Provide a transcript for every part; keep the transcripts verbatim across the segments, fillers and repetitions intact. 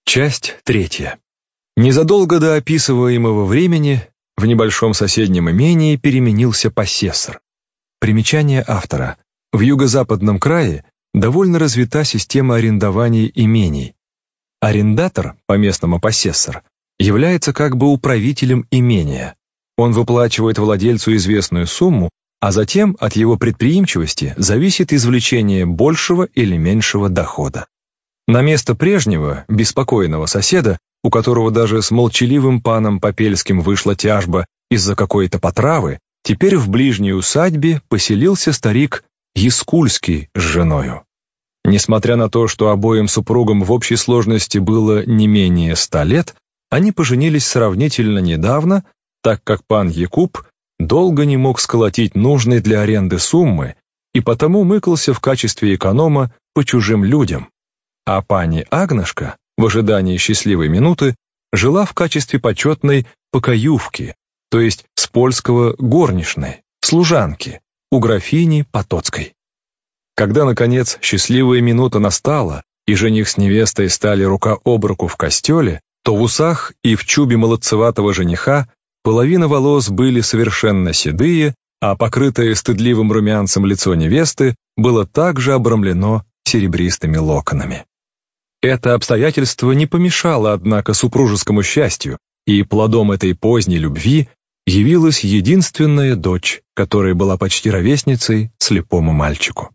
Часть третья. Незадолго до описываемого времени в небольшом соседнем имении переменился посессор. Примечание автора. В юго-западном крае довольно развита система арендования имений. Арендатор, по-местному посессор, является как бы управителем имения. Он выплачивает владельцу известную сумму, а затем от его предприимчивости зависит извлечение большего или меньшего дохода. На место прежнего, беспокойного соседа, у которого даже с молчаливым паном Попельским вышла тяжба из-за какой-то потравы, теперь в ближней усадьбе поселился старик Яскульский с женою. Несмотря на то, что обоим супругам в общей сложности было не менее ста лет, они поженились сравнительно недавно, так как пан Якуб долго не мог сколотить нужной для аренды суммы и потому мыкался в качестве эконома по чужим людям. А пани Агнешка, в ожидании счастливой минуты, жила в качестве почетной покоювки, то есть с польского горничной, служанки, у графини Потоцкой. Когда, наконец, счастливая минута настала, и жених с невестой стали рука об руку в костеле, то в усах и в чубе молодцеватого жениха половина волос были совершенно седые, а покрытое стыдливым румянцем лицо невесты было также обрамлено серебристыми локонами. Это обстоятельство не помешало, однако, супружескому счастью, и плодом этой поздней любви явилась единственная дочь, которая была почти ровесницей слепому мальчику.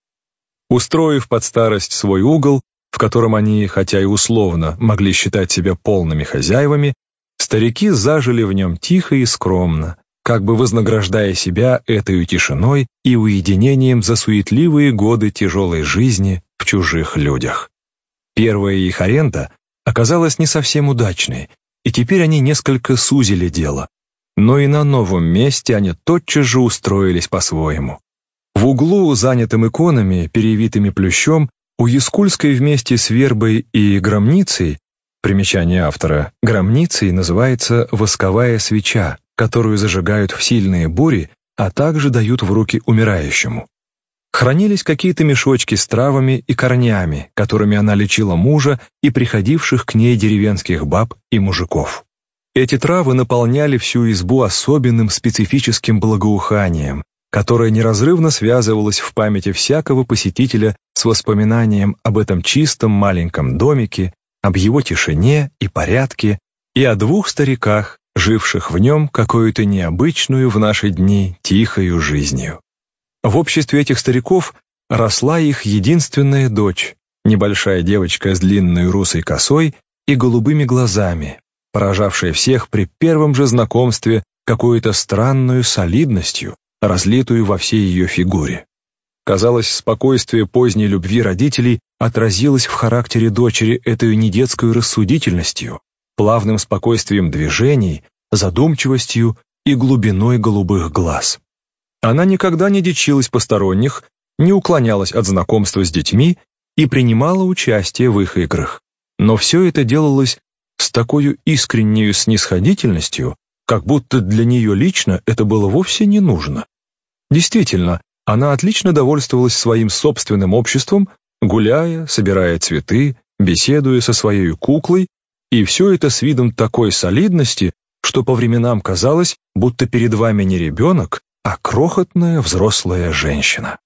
Устроив под старость свой угол, в котором они, хотя и условно, могли считать себя полными хозяевами, старики зажили в нем тихо и скромно, как бы вознаграждая себя этой тишиной и уединением за суетливые годы тяжелой жизни в чужих людях. Первая их аренда оказалась не совсем удачной, и теперь они несколько сузили дело. Но и на новом месте они тотчас же устроились по-своему. В углу, занятым иконами, перевитыми плющом, у Яскульской вместе с вербой и громницей, примечание автора, громницей называется восковая свеча, которую зажигают в сильные бури, а также дают в руки умирающему. Хранились какие-то мешочки с травами и корнями, которыми она лечила мужа и приходивших к ней деревенских баб и мужиков. Эти травы наполняли всю избу особенным специфическим благоуханием, которое неразрывно связывалось в памяти всякого посетителя с воспоминанием об этом чистом маленьком домике, об его тишине и порядке, и о двух стариках, живших в нем какую-то необычную в наши дни тихою жизнью. В обществе этих стариков росла их единственная дочь, небольшая девочка с длинной русой косой и голубыми глазами, поражавшая всех при первом же знакомстве какой-то странную солидностью, разлитую во всей ее фигуре. Казалось, спокойствие поздней любви родителей отразилось в характере дочери этой недетской рассудительностью, плавным спокойствием движений, задумчивостью и глубиной голубых глаз. Она никогда не дичилась посторонних, не уклонялась от знакомства с детьми и принимала участие в их играх. Но все это делалось с такой искренней снисходительностью, как будто для нее лично это было вовсе не нужно. Действительно, она отлично довольствовалась своим собственным обществом, гуляя, собирая цветы, беседуя со своей куклой, и все это с видом такой солидности, что по временам казалось, будто перед вами не ребенок, а крохотная взрослая женщина.